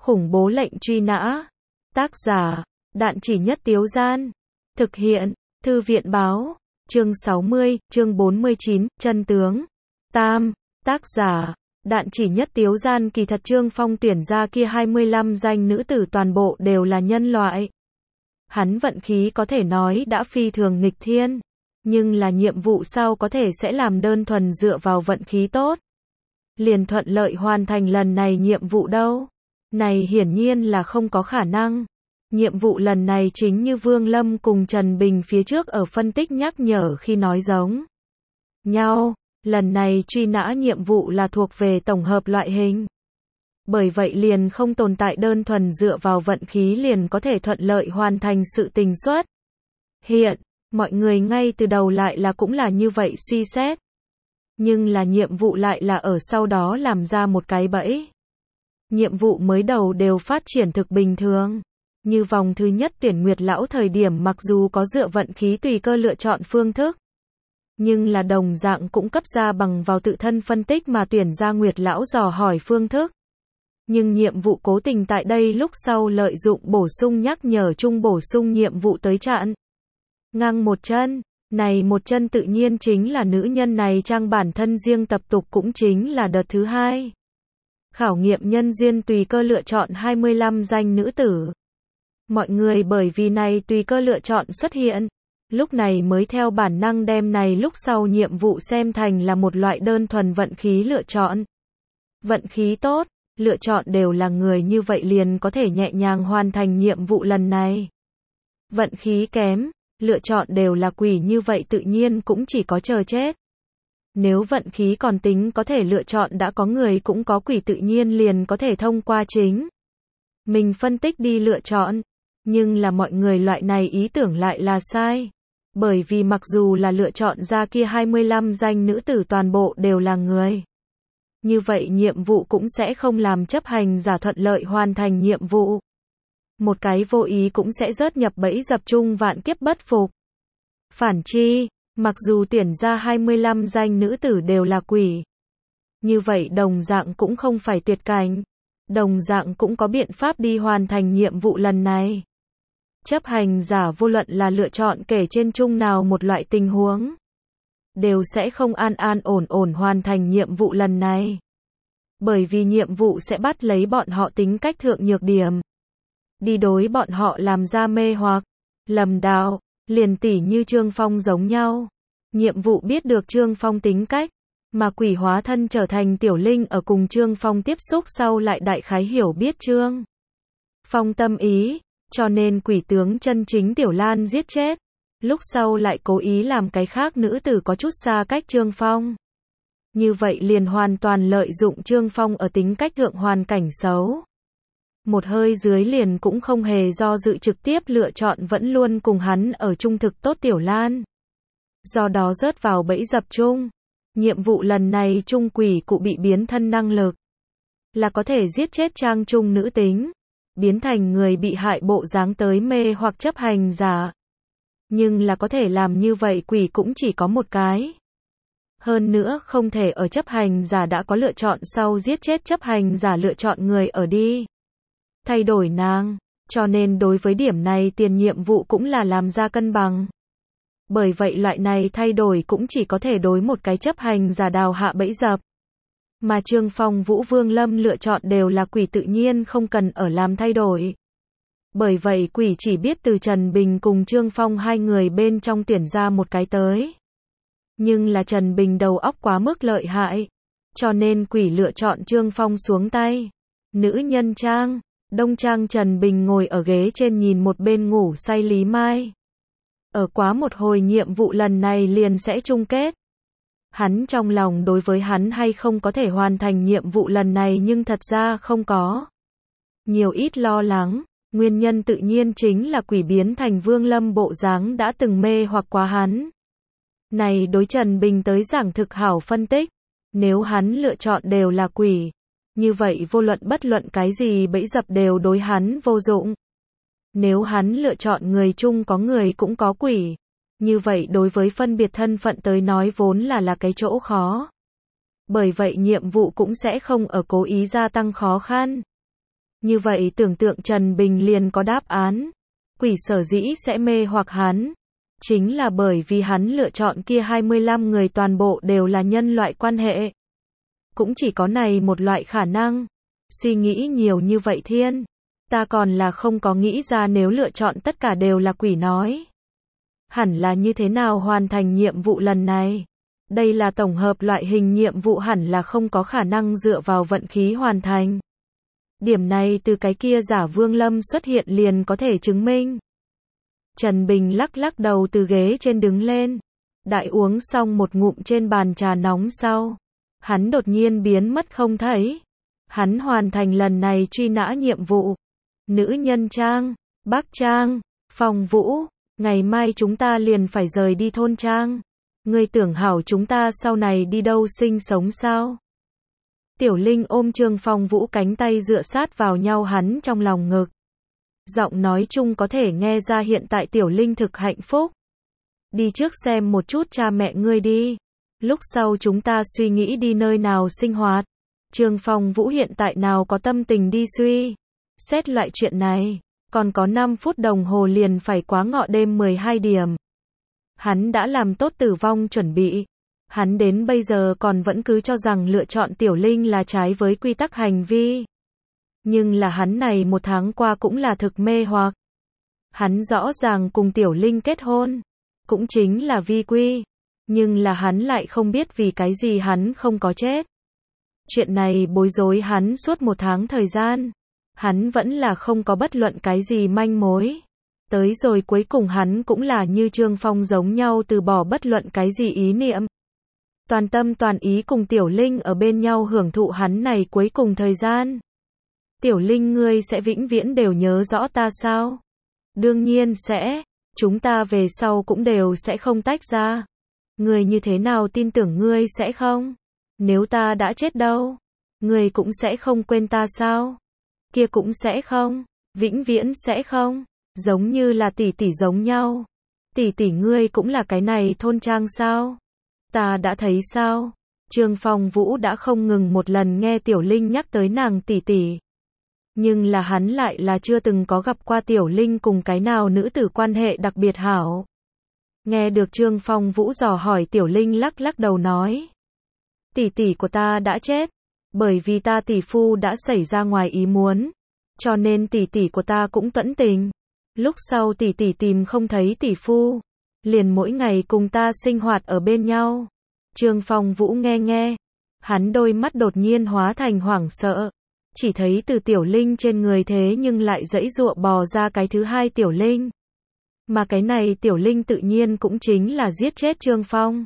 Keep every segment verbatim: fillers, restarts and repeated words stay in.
Khủng bố lệnh truy nã. Tác giả, Đạn Chỉ Nhất Tiếu Gian. Thực hiện, Thư viện Báo. Chương sáu mươi, chương bốn mươi chín, chân tướng. Tam, tác giả, Đạn Chỉ Nhất Tiếu Gian. Kỳ thật Trương Phong tuyển ra kia hai mươi lăm danh nữ tử toàn bộ đều là nhân loại. Hắn vận khí có thể nói đã phi thường nghịch thiên, nhưng là nhiệm vụ sau có thể sẽ làm đơn thuần dựa vào vận khí tốt, liền thuận lợi hoàn thành lần này nhiệm vụ đâu. Này hiển nhiên là không có khả năng. Nhiệm vụ lần này chính như Vương Lâm cùng Trần Bình phía trước ở phân tích nhắc nhở khi nói giống nhau, lần này truy nã nhiệm vụ là thuộc về tổng hợp loại hình. Bởi vậy liền không tồn tại đơn thuần dựa vào vận khí liền có thể thuận lợi hoàn thành sự tình xuất. Hiện, mọi người ngay từ đầu lại là cũng là như vậy suy xét. Nhưng là nhiệm vụ lại là ở sau đó làm ra một cái bẫy. Nhiệm vụ mới đầu đều phát triển thực bình thường. Như vòng thứ nhất tuyển Nguyệt Lão thời điểm mặc dù có dựa vận khí tùy cơ lựa chọn phương thức, nhưng là đồng dạng cũng cấp ra bằng vào tự thân phân tích mà tuyển ra Nguyệt Lão dò hỏi phương thức. Nhưng nhiệm vụ cố tình tại đây lúc sau lợi dụng bổ sung nhắc nhở chung bổ sung nhiệm vụ tới chặn ngang một chân. Này một chân tự nhiên chính là nữ nhân này trang bản thân riêng tập tục cũng chính là đợt thứ hai. Khảo nghiệm nhân duyên tùy cơ lựa chọn hai mươi lăm danh nữ tử. Mọi người bởi vì này tùy cơ lựa chọn xuất hiện, lúc này mới theo bản năng đem này lúc sau nhiệm vụ xem thành là một loại đơn thuần vận khí lựa chọn. Vận khí tốt, lựa chọn đều là người như vậy liền có thể nhẹ nhàng hoàn thành nhiệm vụ lần này. Vận khí kém, lựa chọn đều là quỷ như vậy tự nhiên cũng chỉ có chờ chết. Nếu vận khí còn tính có thể lựa chọn đã có người cũng có quỷ tự nhiên liền có thể thông qua chính mình phân tích đi lựa chọn. Nhưng là mọi người loại này ý tưởng lại là sai. Bởi vì mặc dù là lựa chọn ra kia hai mươi lăm danh nữ tử toàn bộ đều là người, như vậy nhiệm vụ cũng sẽ không làm chấp hành giả thuận lợi hoàn thành nhiệm vụ. Một cái vô ý cũng sẽ rớt nhập bẫy dập chung vạn kiếp bất phục. Phản chi, mặc dù tuyển ra hai mươi lăm danh nữ tử đều là quỷ, như vậy đồng dạng cũng không phải tuyệt cảnh. Đồng dạng cũng có biện pháp đi hoàn thành nhiệm vụ lần này. Chấp hành giả vô luận là lựa chọn kể trên chung nào một loại tình huống, đều sẽ không an an ổn ổn hoàn thành nhiệm vụ lần này. Bởi vì nhiệm vụ sẽ bắt lấy bọn họ tính cách thượng nhược điểm, đi đối bọn họ làm ra mê hoặc, lầm đạo, liền tỉ như Trương Phong giống nhau. Nhiệm vụ biết được Trương Phong tính cách, mà quỷ hóa thân trở thành tiểu linh ở cùng Trương Phong tiếp xúc sau lại đại khái hiểu biết Trương Phong tâm ý, cho nên quỷ tướng chân chính Tiểu Lan giết chết. Lúc sau lại cố ý làm cái khác nữ tử có chút xa cách Trương Phong. Như vậy liền hoàn toàn lợi dụng Trương Phong ở tính cách thượng hoàn cảnh xấu. Một hơi dưới liền cũng không hề do dự trực tiếp lựa chọn vẫn luôn cùng hắn ở trung thực tốt Tiểu Lan. Do đó rớt vào bẫy dập chung. Nhiệm vụ lần này trung quỷ cụ bị biến thân năng lực, là có thể giết chết trang trung nữ tính, biến thành người bị hại bộ dáng tới mê hoặc chấp hành giả. Nhưng là có thể làm như vậy quỷ cũng chỉ có một cái. Hơn nữa không thể ở chấp hành giả đã có lựa chọn sau giết chết chấp hành giả lựa chọn người ở đi thay đổi nàng. Cho nên đối với điểm này tiền nhiệm vụ cũng là làm ra cân bằng. Bởi vậy loại này thay đổi cũng chỉ có thể đối một cái chấp hành giả đào hạ bẫy dập. Mà Trương Phong Vũ Vương Lâm lựa chọn đều là quỷ tự nhiên không cần ở làm thay đổi. Bởi vậy quỷ chỉ biết từ Trần Bình cùng Trương Phong hai người bên trong tuyển ra một cái tới. Nhưng là Trần Bình đầu óc quá mức lợi hại, cho nên quỷ lựa chọn Trương Phong xuống tay. Nữ nhân trang, đông trang Trần Bình ngồi ở ghế trên nhìn một bên ngủ say Lý Mai. Ở quá một hồi nhiệm vụ lần này liền sẽ chung kết. Hắn trong lòng đối với hắn hay không có thể hoàn thành nhiệm vụ lần này nhưng thật ra không có nhiều ít lo lắng. Nguyên nhân tự nhiên chính là quỷ biến thành Vương Lâm bộ dáng đã từng mê hoặc quá hắn. Này đối Trần Bình tới giảng thực hảo phân tích. Nếu hắn lựa chọn đều là quỷ, như vậy vô luận bất luận cái gì bẫy dập đều đối hắn vô dụng. Nếu hắn lựa chọn người chung có người cũng có quỷ, như vậy đối với phân biệt thân phận tới nói vốn là là cái chỗ khó. Bởi vậy nhiệm vụ cũng sẽ không ở cố ý gia tăng khó khăn. Như vậy tưởng tượng Trần Bình liền có đáp án. Quỷ sở dĩ sẽ mê hoặc hắn, chính là bởi vì hắn lựa chọn kia hai mươi lăm người toàn bộ đều là nhân loại quan hệ. Cũng chỉ có này một loại khả năng. Suy nghĩ nhiều như vậy thiên. Ta còn là không có nghĩ ra nếu lựa chọn tất cả đều là quỷ nói. Hẳn là như thế nào hoàn thành nhiệm vụ lần này? Đây là tổng hợp loại hình nhiệm vụ hẳn là không có khả năng dựa vào vận khí hoàn thành. Điểm này từ cái kia giả Vương Lâm xuất hiện liền có thể chứng minh. Trần Bình lắc lắc đầu từ ghế trên đứng lên. Đại uống xong một ngụm trên bàn trà nóng sau. Hắn đột nhiên biến mất không thấy. Hắn hoàn thành lần này truy nã nhiệm vụ. Nữ nhân Trang, Bác Trang, Phong Vũ, ngày mai chúng ta liền phải rời đi thôn Trang. Ngươi tưởng hảo chúng ta sau này đi đâu sinh sống sao? Tiểu Linh ôm Trương Phong Vũ cánh tay dựa sát vào nhau hắn trong lòng ngực. Giọng nói chung có thể nghe ra hiện tại Tiểu Linh thực hạnh phúc. Đi trước xem một chút cha mẹ ngươi đi. Lúc sau chúng ta suy nghĩ đi nơi nào sinh hoạt. Trương Phong Vũ hiện tại nào có tâm tình đi suy xét loại chuyện này. Còn có năm phút đồng hồ liền phải quá ngọ đêm mười hai điểm. Hắn đã làm tốt tử vong chuẩn bị. Hắn đến bây giờ còn vẫn cứ cho rằng lựa chọn Tiểu Linh là trái với quy tắc hành vi. Nhưng là hắn này một tháng qua cũng là thực mê hoặc. Hắn rõ ràng cùng Tiểu Linh kết hôn. Cũng chính là vi quy. Nhưng là hắn lại không biết vì cái gì hắn không có chết. Chuyện này bối rối hắn suốt một tháng thời gian. Hắn vẫn là không có bất luận cái gì manh mối. Tới rồi cuối cùng hắn cũng là như Trương Phong giống nhau từ bỏ bất luận cái gì ý niệm. Toàn tâm toàn ý cùng Tiểu Linh ở bên nhau hưởng thụ hắn này cuối cùng thời gian. Tiểu Linh ngươi sẽ vĩnh viễn đều nhớ rõ ta sao? Đương nhiên sẽ. Chúng ta về sau cũng đều sẽ không tách ra. Ngươi như thế nào tin tưởng ngươi sẽ không? Nếu ta đã chết đâu? Ngươi cũng sẽ không quên ta sao? Kia cũng sẽ không. Vĩnh viễn sẽ không. Giống như là tỷ tỷ giống nhau. Tỷ tỷ ngươi cũng là cái này thôn Trang sao? Ta đã thấy sao? Trương Phong Vũ đã không ngừng một lần nghe Tiểu Linh nhắc tới nàng tỷ tỷ. Nhưng là hắn lại là chưa từng có gặp qua Tiểu Linh cùng cái nào nữ tử quan hệ đặc biệt hảo. Nghe được Trương Phong Vũ dò hỏi Tiểu Linh lắc lắc đầu nói. Tỷ tỷ của ta đã chết. Bởi vì ta tỷ phu đã xảy ra ngoài ý muốn. Cho nên tỷ tỷ của ta cũng tuẫn tình. Lúc sau tỷ tỷ tìm không thấy tỷ phu. Liền mỗi ngày cùng ta sinh hoạt ở bên nhau. Trương Phong Vũ nghe nghe. Hắn đôi mắt đột nhiên hóa thành hoảng sợ. Chỉ thấy từ Tiểu Linh trên người thế nhưng lại giãy giụa bò ra cái thứ hai Tiểu Linh. Mà cái này Tiểu Linh tự nhiên cũng chính là giết chết Trương Phong.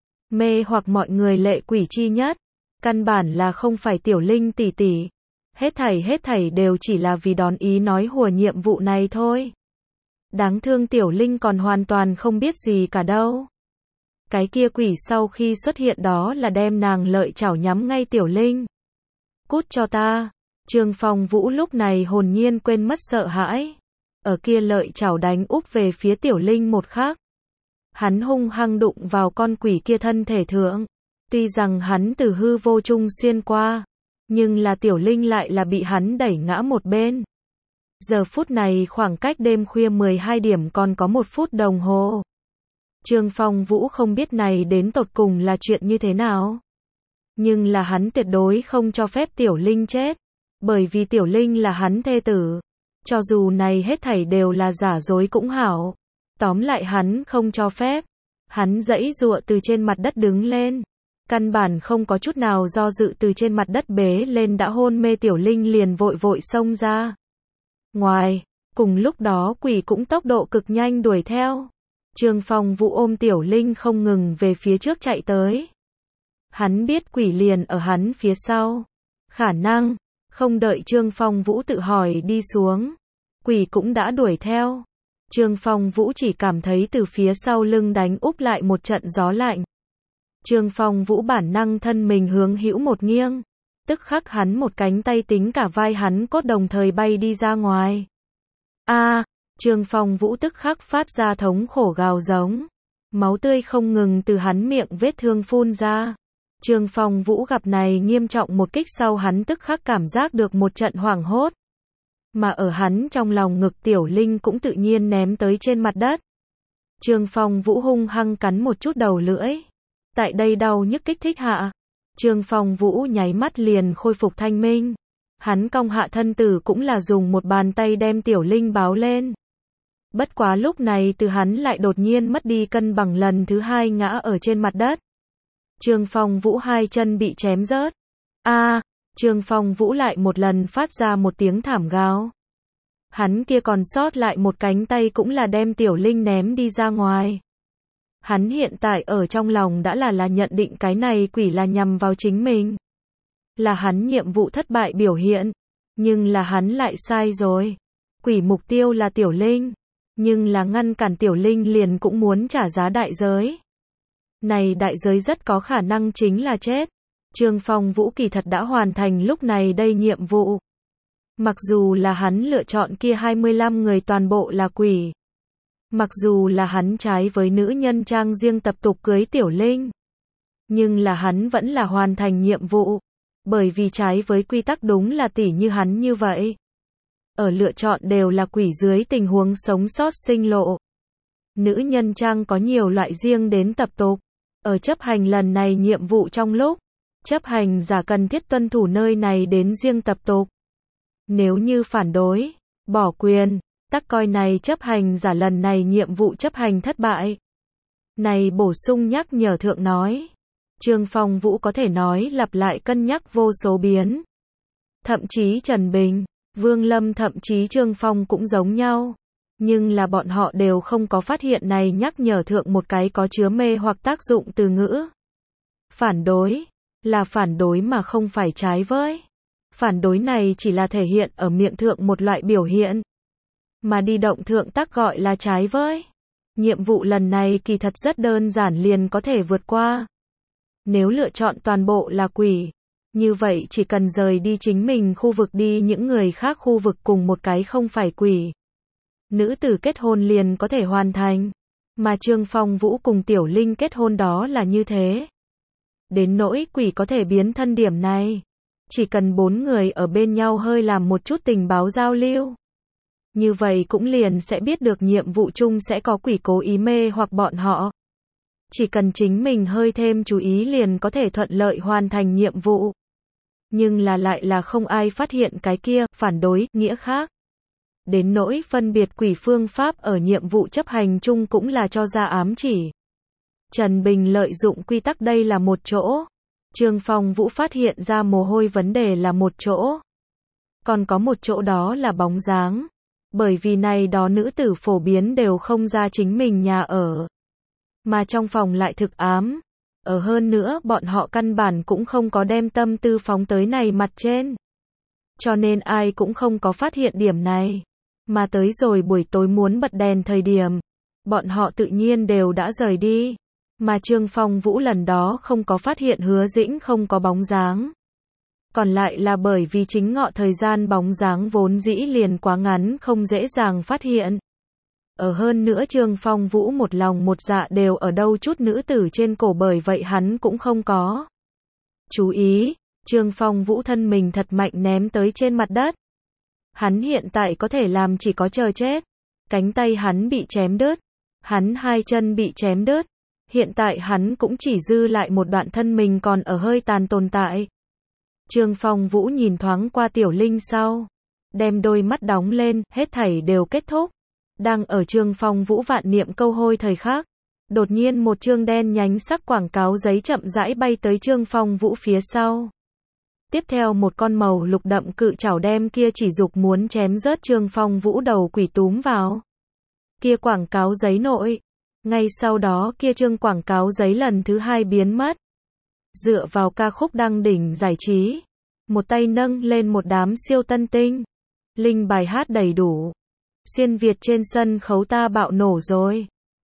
Mê hoặc mọi người lệ quỷ chi nhất. Căn bản là không phải Tiểu Linh tỷ tỷ. Hết thảy hết thảy đều chỉ là vì đón ý nói hùa nhiệm vụ này thôi. Đáng thương Tiểu Linh còn hoàn toàn không biết gì cả đâu. Cái kia quỷ sau khi xuất hiện đó là đem nàng lợi chảo nhắm ngay Tiểu Linh. Cút cho ta. Trương Phong Vũ lúc này hồn nhiên quên mất sợ hãi. Ở kia lợi chảo đánh úp về phía Tiểu Linh một khắc. Hắn hung hăng đụng vào con quỷ kia thân thể thượng. Tuy rằng hắn từ hư vô trung xuyên qua. Nhưng là Tiểu Linh lại là bị hắn đẩy ngã một bên. Giờ phút này khoảng cách đêm khuya mười hai điểm còn có một phút đồng hồ. Trương Phong Vũ không biết này đến tột cùng là chuyện như thế nào. Nhưng là hắn tuyệt đối không cho phép Tiểu Linh chết. Bởi vì Tiểu Linh là hắn thê tử. Cho dù này hết thảy đều là giả dối cũng hảo. Tóm lại hắn không cho phép. Hắn giãy giụa từ trên mặt đất đứng lên. Căn bản không có chút nào do dự từ trên mặt đất bế lên đã hôn mê Tiểu Linh liền vội vội xông ra. Ngoài, cùng lúc đó quỷ cũng tốc độ cực nhanh đuổi theo. Trương Phong Vũ ôm Tiểu Linh không ngừng về phía trước chạy tới. Hắn biết quỷ liền ở hắn phía sau. Khả năng, không đợi Trương Phong Vũ tự hỏi đi xuống. Quỷ cũng đã đuổi theo. Trương Phong Vũ chỉ cảm thấy từ phía sau lưng đánh úp lại một trận gió lạnh. Trương Phong Vũ bản năng thân mình hướng hữu một nghiêng. Tức khắc hắn một cánh tay tính cả vai hắn cốt đồng thời bay đi ra ngoài. A, à, Trương Phong Vũ tức khắc phát ra thống khổ gào giống. Máu tươi không ngừng từ hắn miệng vết thương phun ra. Trương Phong Vũ gặp này nghiêm trọng một kích sau hắn tức khắc cảm giác được một trận hoảng hốt. mà ở hắn trong lòng ngực Tiểu Linh cũng tự nhiên ném tới trên mặt đất. Trương Phong Vũ hung hăng cắn một chút đầu lưỡi. Tại đây đau nhức kích thích hạ, Trương Phong Vũ nháy mắt liền khôi phục thanh minh. Hắn cong hạ thân tử cũng là dùng một bàn tay đem Tiểu Linh báo lên. Bất quá lúc này từ hắn lại đột nhiên mất đi cân bằng lần thứ hai ngã ở trên mặt đất. Trương Phong Vũ hai chân bị chém rớt. A, à, Trương Phong Vũ lại một lần phát ra một tiếng thảm gào. Hắn kia còn sót lại một cánh tay cũng là đem Tiểu Linh ném đi ra ngoài. Hắn hiện tại ở trong lòng đã là là nhận định cái này quỷ là nhằm vào chính mình. Là hắn nhiệm vụ thất bại biểu hiện. Nhưng là hắn lại sai rồi. Quỷ mục tiêu là Tiểu Linh. Nhưng là ngăn cản Tiểu Linh liền cũng muốn trả giá đại giới. Này đại giới rất có khả năng chính là chết. Trương Phong Vũ kỳ thật đã hoàn thành lúc này đây nhiệm vụ. Mặc dù là hắn lựa chọn kia hai mươi lăm người toàn bộ là quỷ. Mặc dù là hắn trái với nữ nhân trang riêng tập tục cưới Tiểu Linh. Nhưng là hắn vẫn là hoàn thành nhiệm vụ. Bởi vì trái với quy tắc đúng là tỉ như hắn như vậy. Ở lựa chọn đều là quỷ dưới tình huống sống sót sinh lộ. Nữ nhân trang có nhiều loại riêng đến tập tục. Ở chấp hành lần này nhiệm vụ trong lúc, chấp hành giả cần thiết tuân thủ nơi này đến riêng tập tục. Nếu như phản đối, bỏ quyền, tắc coi này chấp hành giả lần này nhiệm vụ chấp hành thất bại. Này bổ sung nhắc nhở thượng nói. Trương Phong Vũ có thể nói lặp lại cân nhắc vô số biến. Thậm chí Trần Bình, Vương Lâm thậm chí Trương Phong cũng giống nhau. Nhưng là bọn họ đều không có phát hiện này nhắc nhở thượng một cái có chứa mê hoặc tác dụng từ ngữ. Phản đối, là phản đối mà không phải trái với. Phản đối này chỉ là thể hiện ở miệng thượng một loại biểu hiện. Mà đi động thượng tác gọi là trái với. Nhiệm vụ lần này kỳ thật rất đơn giản liền có thể vượt qua. Nếu lựa chọn toàn bộ là quỷ, như vậy chỉ cần rời đi chính mình khu vực đi những người khác khu vực cùng một cái không phải quỷ. Nữ tử kết hôn liền có thể hoàn thành. Mà Trương Phong Vũ cùng Tiểu Linh kết hôn đó là như thế. Đến nỗi quỷ có thể biến thân điểm này. Chỉ cần bốn người ở bên nhau hơi làm một chút tình báo giao lưu. Như vậy cũng liền sẽ biết được nhiệm vụ chung sẽ có quỷ cố ý mê hoặc bọn họ. Chỉ cần chính mình hơi thêm chú ý liền có thể thuận lợi hoàn thành nhiệm vụ. Nhưng là lại là không ai phát hiện cái kia, phản đối, nghĩa khác. Đến nỗi phân biệt quỷ phương pháp ở nhiệm vụ chấp hành chung cũng là cho ra ám chỉ. Trần Bình lợi dụng quy tắc đây là một chỗ. Trương Phong Vũ phát hiện ra mồ hôi vấn đề là một chỗ. Còn có một chỗ đó là bóng dáng. Bởi vì này đó nữ tử phổ biến đều không ra chính mình nhà ở. Mà trong phòng lại thực ám. Ở hơn nữa bọn họ căn bản cũng không có đem tâm tư phóng tới này mặt trên. Cho nên ai cũng không có phát hiện điểm này. Mà tới rồi buổi tối muốn bật đèn thời điểm. Bọn họ tự nhiên đều đã rời đi. Mà Trương Phong Vũ lần đó không có phát hiện Hứa Dĩnh không có bóng dáng. Còn lại là bởi vì chính ngọ thời gian bóng dáng vốn dĩ liền quá ngắn không dễ dàng phát hiện. Ở hơn nữa Trương Phong Vũ một lòng một dạ đều ở đâu chút nữ tử trên cổ bởi vậy hắn cũng không có. Chú ý, Trương Phong Vũ thân mình thật mạnh ném tới trên mặt đất. Hắn hiện tại có thể làm chỉ có chờ chết. Cánh tay hắn bị chém đứt. Hắn hai chân bị chém đứt. Hiện tại hắn cũng chỉ dư lại một đoạn thân mình còn ở hơi tàn tồn tại. Trương Phong Vũ nhìn thoáng qua Tiểu Linh sau. Đem đôi mắt đóng lên, hết thảy đều kết thúc. Đang ở Trương Phong Vũ vạn niệm câu hôi thời khắc. Đột nhiên một chương đen nhánh sắc quảng cáo giấy chậm rãi bay tới Trương Phong Vũ phía sau. Tiếp theo một con màu lục đậm cự chảo đem kia chỉ dục muốn chém rớt Trương Phong Vũ đầu quỷ túm vào. Kia quảng cáo giấy nội. Ngay sau đó kia chương quảng cáo giấy lần thứ hai biến mất. Dựa vào ca khúc đăng đỉnh giải trí. Một tay nâng lên một đám siêu tân tinh. Linh bài hát đầy đủ. Xuyên Việt trên sân khấu ta bạo nổ rồi.